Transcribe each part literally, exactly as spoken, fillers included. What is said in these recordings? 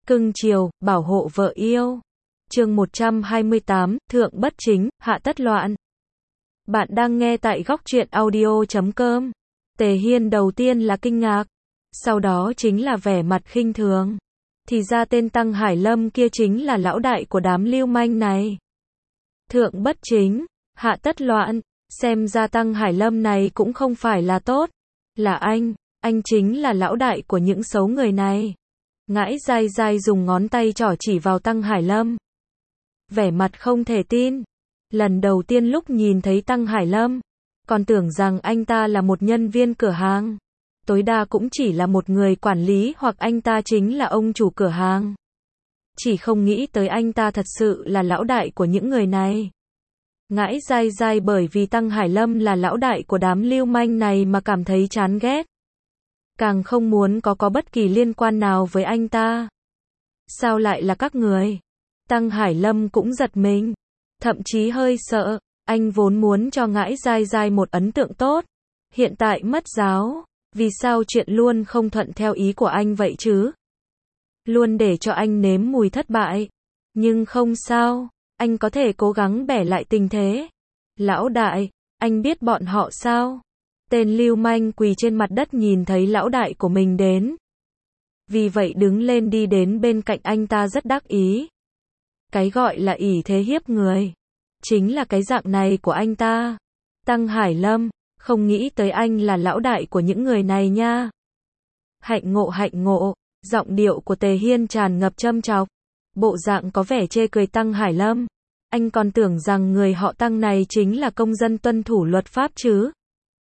Cưng chiều, bảo hộ vợ yêu. Chương một trăm hai mươi tám, Thượng bất chính, hạ tất loạn. Bạn đang nghe tại góc truyện audio chấm com. Tề Hiên đầu tiên là kinh ngạc, sau đó chính là vẻ mặt khinh thường. Thì ra tên Tăng Hải Lâm kia chính là lão đại của đám lưu manh này. Thượng bất chính, hạ tất loạn, xem ra Tăng Hải Lâm này cũng không phải là tốt. Là anh, anh chính là lão đại của những xấu người này. Ngãi dai dai dùng ngón tay trỏ chỉ vào Tăng Hải Lâm. Vẻ mặt không thể tin. Lần đầu tiên lúc nhìn thấy Tăng Hải Lâm, còn tưởng rằng anh ta là một nhân viên cửa hàng. Tối đa cũng chỉ là một người quản lý hoặc anh ta chính là ông chủ cửa hàng. Chỉ không nghĩ tới anh ta thật sự là lão đại của những người này. Ngãi dai dai bởi vì Tăng Hải Lâm là lão đại của đám lưu manh này mà cảm thấy chán ghét. Càng không muốn có có bất kỳ liên quan nào với anh ta. Sao lại là các người? Tăng Hải Lâm cũng giật mình, thậm chí hơi sợ. Anh vốn muốn cho Ngãi dai dai một ấn tượng tốt, hiện tại mất giáo. Vì sao chuyện luôn không thuận theo ý của anh vậy chứ? Luôn để cho anh nếm mùi thất bại. Nhưng không sao, anh có thể cố gắng bẻ lại tình thế. Lão đại, anh biết bọn họ sao? Tên lưu manh quỳ trên mặt đất nhìn thấy lão đại của mình đến. Vì vậy đứng lên đi đến bên cạnh anh ta rất đắc ý. Cái gọi là ỷ thế hiếp người, chính là cái dạng này của anh ta. Tăng Hải Lâm, không nghĩ tới anh là lão đại của những người này nha. Hạnh ngộ hạnh ngộ, giọng điệu của Tề Hiên tràn ngập châm chọc. Bộ dạng có vẻ chê cười Tăng Hải Lâm. Anh còn tưởng rằng người họ Tăng này chính là công dân tuân thủ luật pháp chứ.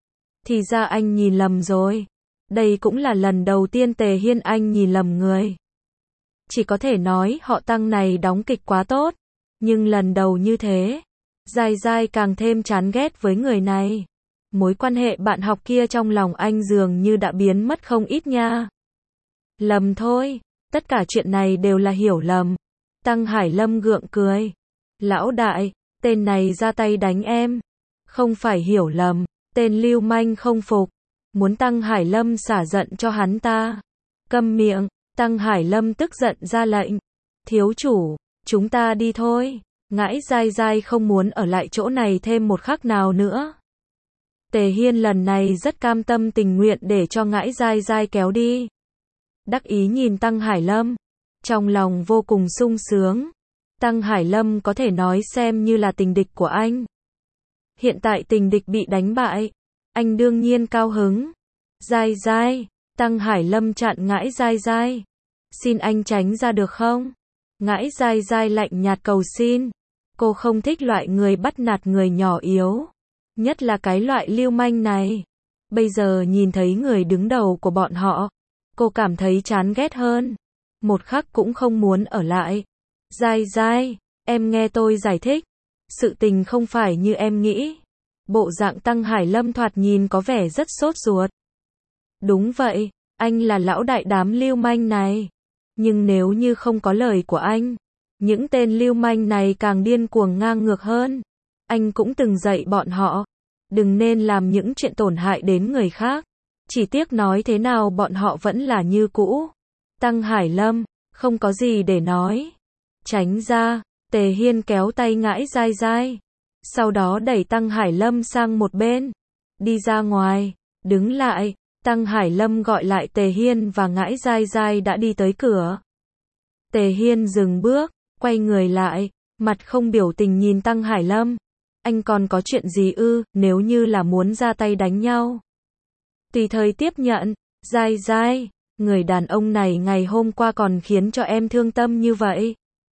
Thì ra anh nhìn lầm rồi. Đây cũng là lần đầu tiên Tề Hiên anh nhìn lầm người. Chỉ có thể nói họ Tăng này đóng kịch quá tốt. Nhưng lần đầu như thế, dai dai càng thêm chán ghét với người này. Mối quan hệ bạn học kia trong lòng anh dường như đã biến mất không ít nha. Lầm thôi, tất cả chuyện này đều là hiểu lầm. Tăng Hải Lâm gượng cười. Lão đại, tên này ra tay đánh em. Không phải hiểu lầm, tên lưu manh không phục. Muốn Tăng Hải Lâm xả giận cho hắn ta. Câm miệng, Tăng Hải Lâm tức giận ra lệnh. Thiếu chủ, chúng ta đi thôi. Ngãi dai dai không muốn ở lại chỗ này thêm một khắc nào nữa. Tề Hiên lần này rất cam tâm tình nguyện để cho Ngãi dai dai kéo đi. Đắc ý nhìn Tăng Hải Lâm, trong lòng vô cùng sung sướng. Tăng Hải Lâm có thể nói xem như là tình địch của anh. Hiện tại tình địch bị đánh bại, anh đương nhiên cao hứng. Dai dai, Tăng Hải Lâm chặn Ngãi dai dai. Xin anh tránh ra được không? Ngãi dai dai lạnh nhạt cầu xin. Cô không thích loại người bắt nạt người nhỏ yếu. Nhất là cái loại lưu manh này. Bây giờ nhìn thấy người đứng đầu của bọn họ, cô cảm thấy chán ghét hơn. Một khắc cũng không muốn ở lại. Dai dai, em nghe tôi giải thích. Sự tình không phải như em nghĩ. Bộ dạng Tăng Hải Lâm thoạt nhìn có vẻ rất sốt ruột. Đúng vậy, anh là lão đại đám lưu manh này. Nhưng nếu như không có lời của anh, những tên lưu manh này càng điên cuồng ngang ngược hơn. Anh cũng từng dạy bọn họ, đừng nên làm những chuyện tổn hại đến người khác. Chỉ tiếc nói thế nào bọn họ vẫn là như cũ. Tăng Hải Lâm, không có gì để nói. Tránh ra, Tề Hiên kéo tay Ngãi dai dai. Sau đó đẩy Tăng Hải Lâm sang một bên. Đi ra ngoài, đứng lại. Tăng Hải Lâm gọi lại Tề Hiên và Ngãi dai dai đã đi tới cửa. Tề Hiên dừng bước, quay người lại, mặt không biểu tình nhìn Tăng Hải Lâm. Anh còn có chuyện gì ư, nếu như là muốn ra tay đánh nhau? Tùy thời tiếp nhận. Dai dai, người đàn ông này ngày hôm qua còn khiến cho em thương tâm như vậy.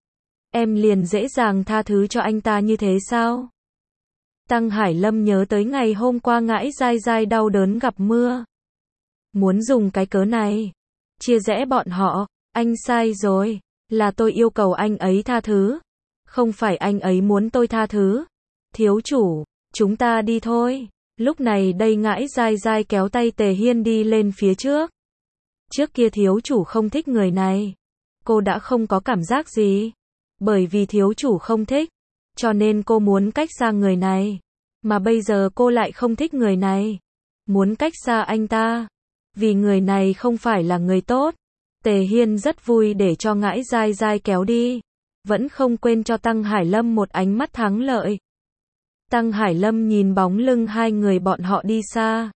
Em liền dễ dàng tha thứ cho anh ta như thế sao? Tăng Hải Lâm nhớ tới ngày hôm qua Ngãi dai dai đau đớn gặp mưa. Muốn dùng cái cớ này chia rẽ bọn họ. Anh sai rồi, là tôi yêu cầu anh ấy tha thứ, không phải anh ấy muốn tôi tha thứ. Thiếu chủ, chúng ta đi thôi. Lúc này đây Ngãi dai dai kéo tay Tề Hiên đi lên phía trước. Trước kia thiếu chủ không thích người này, cô đã không có cảm giác gì. Bởi vì thiếu chủ không thích, cho nên cô muốn cách xa người này. Mà bây giờ cô lại không thích người này, muốn cách xa anh ta. Vì người này không phải là người tốt. Tề Hiên rất vui để cho Ngãi Dai Dai kéo đi, vẫn không quên cho Tăng Hải Lâm một ánh mắt thắng lợi. Tăng Hải Lâm nhìn bóng lưng hai người bọn họ đi xa,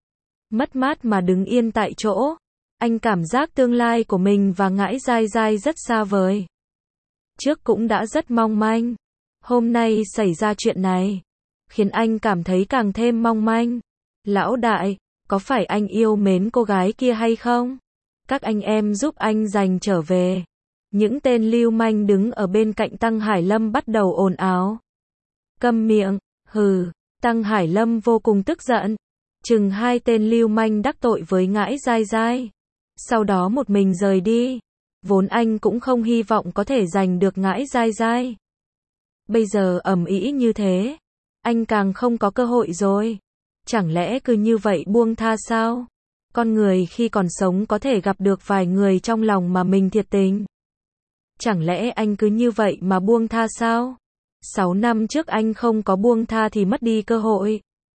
mất mát mà đứng yên tại chỗ. Anh cảm giác tương lai của mình và Ngãi Dai Dai rất xa vời. Trước cũng đã rất mong manh. Hôm nay xảy ra chuyện này, khiến anh cảm thấy càng thêm mong manh. Lão đại, có phải anh yêu mến cô gái kia hay không? Các anh em giúp anh giành trở về. Những tên lưu manh đứng ở bên cạnh Tăng Hải Lâm bắt đầu ồn ào. Câm miệng, hừ, Tăng Hải Lâm vô cùng tức giận. Chừng hai tên lưu manh đắc tội với Ngãi Dai Dai. Sau đó một mình rời đi. Vốn anh cũng không hy vọng có thể giành được Ngãi Dai Dai. Bây giờ ầm ĩ như thế, anh càng không có cơ hội rồi. Chẳng lẽ cứ như vậy buông tha sao? Con người khi còn sống có thể gặp được vài người trong lòng mà mình thiệt tình. Chẳng lẽ anh cứ như vậy mà buông tha sao? Sáu năm trước anh không có buông tha thì mất đi cơ hội.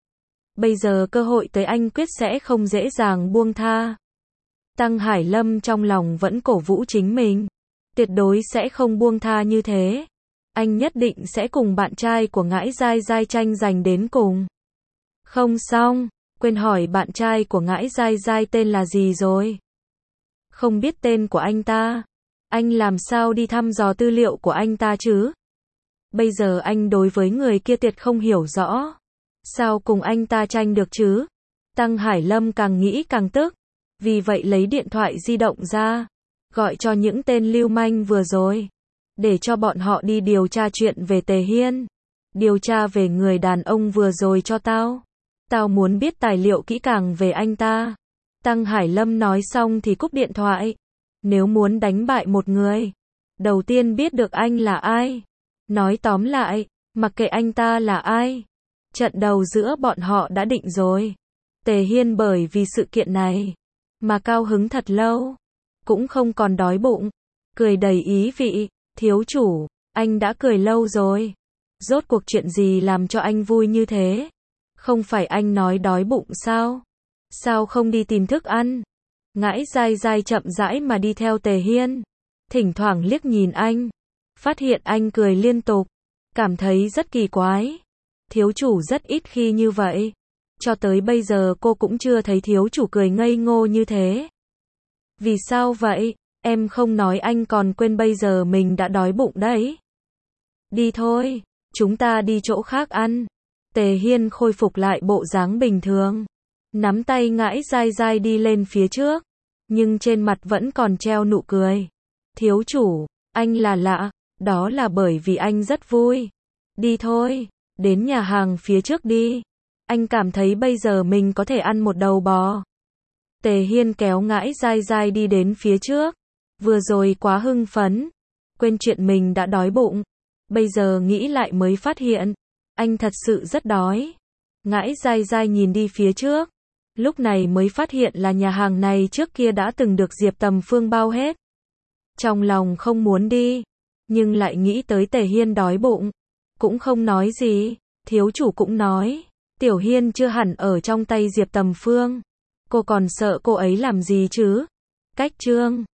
Bây giờ cơ hội tới anh quyết sẽ không dễ dàng buông tha. Tăng Hải Lâm trong lòng vẫn cổ vũ chính mình. Tuyệt đối sẽ không buông tha như thế. Anh nhất định sẽ cùng bạn trai của Ngãi Dai Dai tranh giành đến cùng. Không xong, quên hỏi bạn trai của Ngãi Dai Dai tên là gì rồi? Không biết tên của anh ta. Anh làm sao đi thăm dò tư liệu của anh ta chứ? Bây giờ anh đối với người kia tuyệt không hiểu rõ. Sao cùng anh ta tranh được chứ? Tăng Hải Lâm càng nghĩ càng tức. Vì vậy lấy điện thoại di động ra, gọi cho những tên lưu manh vừa rồi, để cho bọn họ đi điều tra chuyện về Tề Hiên. Điều tra về người đàn ông vừa rồi cho tao. Tao muốn biết tài liệu kỹ càng về anh ta. Tăng Hải Lâm nói xong thì cúp điện thoại. Nếu muốn đánh bại một người, đầu tiên biết được anh là ai. Nói tóm lại, mặc kệ anh ta là ai, trận đầu giữa bọn họ đã định rồi. Tề Hiên bởi vì sự kiện này mà cao hứng thật lâu, cũng không còn đói bụng, cười đầy ý vị. Thiếu chủ, anh đã cười lâu rồi. Rốt cuộc chuyện gì làm cho anh vui như thế? Không phải anh nói đói bụng sao? Sao không đi tìm thức ăn? Ngãi Dai Dai chậm rãi mà đi theo Tề Hiên, thỉnh thoảng liếc nhìn anh, phát hiện anh cười liên tục, cảm thấy rất kỳ quái. Thiếu chủ rất ít khi như vậy. Cho tới bây giờ cô cũng chưa thấy thiếu chủ cười ngây ngô như thế. Vì sao vậy? Em không nói anh còn quên bây giờ mình đã đói bụng đấy. Đi thôi, chúng ta đi chỗ khác ăn. Tề Hiên khôi phục lại bộ dáng bình thường, nắm tay Ngãi Dai Dai đi lên phía trước, nhưng trên mặt vẫn còn treo nụ cười. Thiếu chủ, anh là lạ, đó là bởi vì anh rất vui. Đi thôi, đến nhà hàng phía trước đi. Anh cảm thấy bây giờ mình có thể ăn một đầu bò. Tề Hiên kéo Ngãi Dai Dai đi đến phía trước. Vừa rồi quá hưng phấn, quên chuyện mình đã đói bụng. Bây giờ nghĩ lại mới phát hiện, anh thật sự rất đói. Ngãi Dai Dai nhìn đi phía trước, lúc này mới phát hiện là nhà hàng này trước kia đã từng được Diệp Tầm Phương bao hết. Trong lòng không muốn đi, nhưng lại nghĩ tới Tề Hiên đói bụng, cũng không nói gì. Thiếu chủ cũng nói, Tiểu Hiên chưa hẳn ở trong tay Diệp Tầm Phương. Cô còn sợ cô ấy làm gì chứ? Cách chương